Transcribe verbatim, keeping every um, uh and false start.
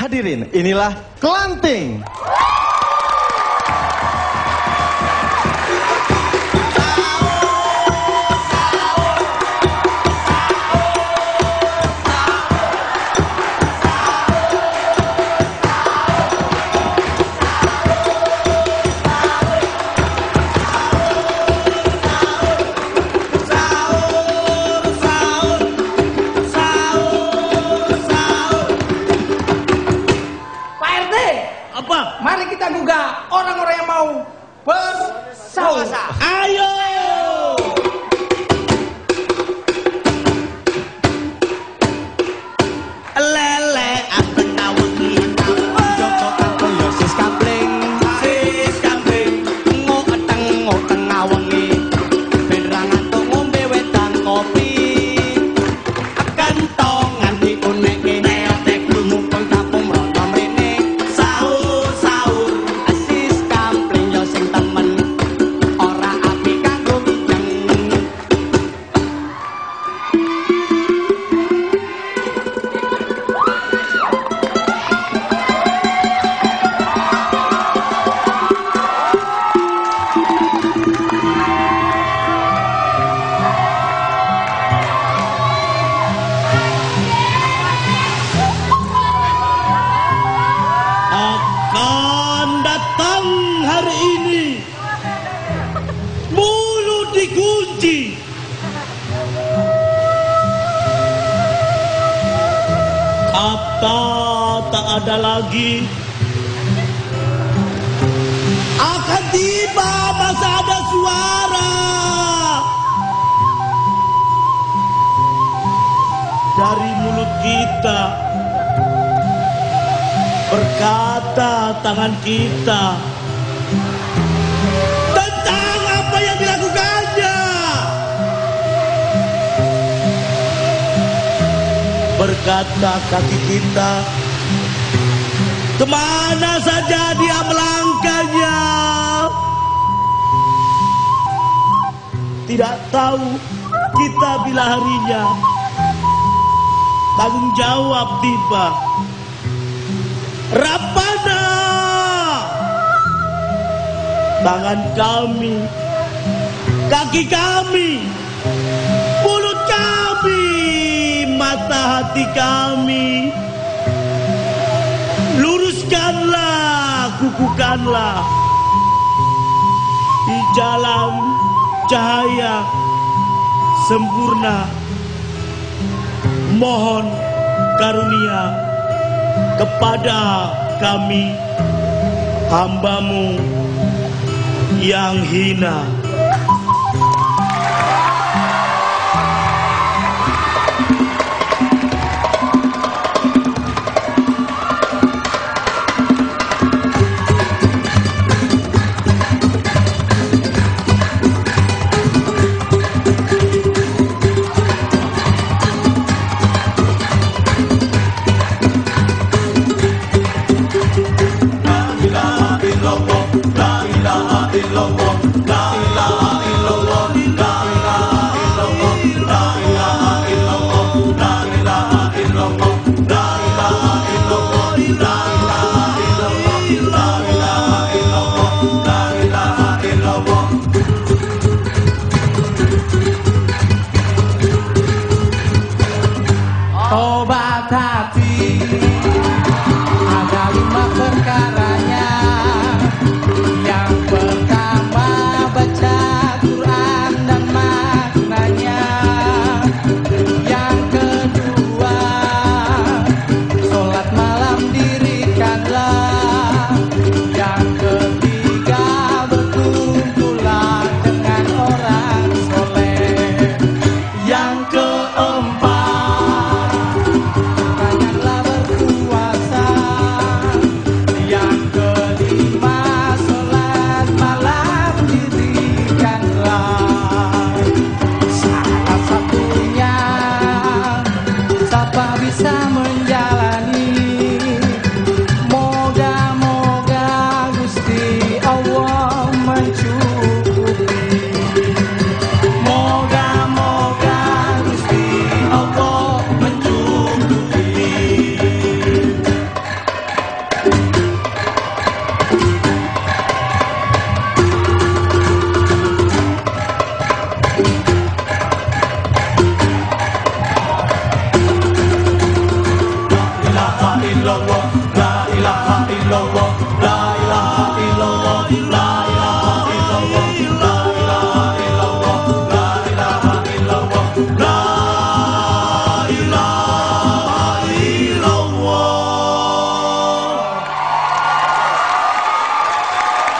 hadirin, inilah Kelanting. Mari kita gugah orang-orang yang mau bersaur. Ayo. Lele ateng ngawengi. Joko kakoyo sis kampling. Sis kampling. Ngoteng ngoteng ngawengi. Ben ra ngantuk ngombe wedang kopi. Kentongan diunekke neotek lumupun kampung rono mrene. Sahur sahur sis kampling yo sing temen. Ora api kanggo winjeng. Akan datang hari ini mulut dikunci, kata tak ada lagi. Akan tiba masa ada suara dari mulut kita, berkata tangan kita tentang apa yang dilakukannya, berkata kaki kita kemana saja dia melangkahnya. Tidak tahu kita bila harinya tanggung jawab tiba. Rapana tangan kami, kaki kami, mulut kami, mata hati kami, luruskanlah, kukuhkanlah di jalan cahaya sempurna. Mohon karunia kepada kami, hamba-Mu yang hina. Obat hati ada lima perkaranya. Yang pertama baca Quran dan maknanya. Yang kedua sholat malam diri lowo lowo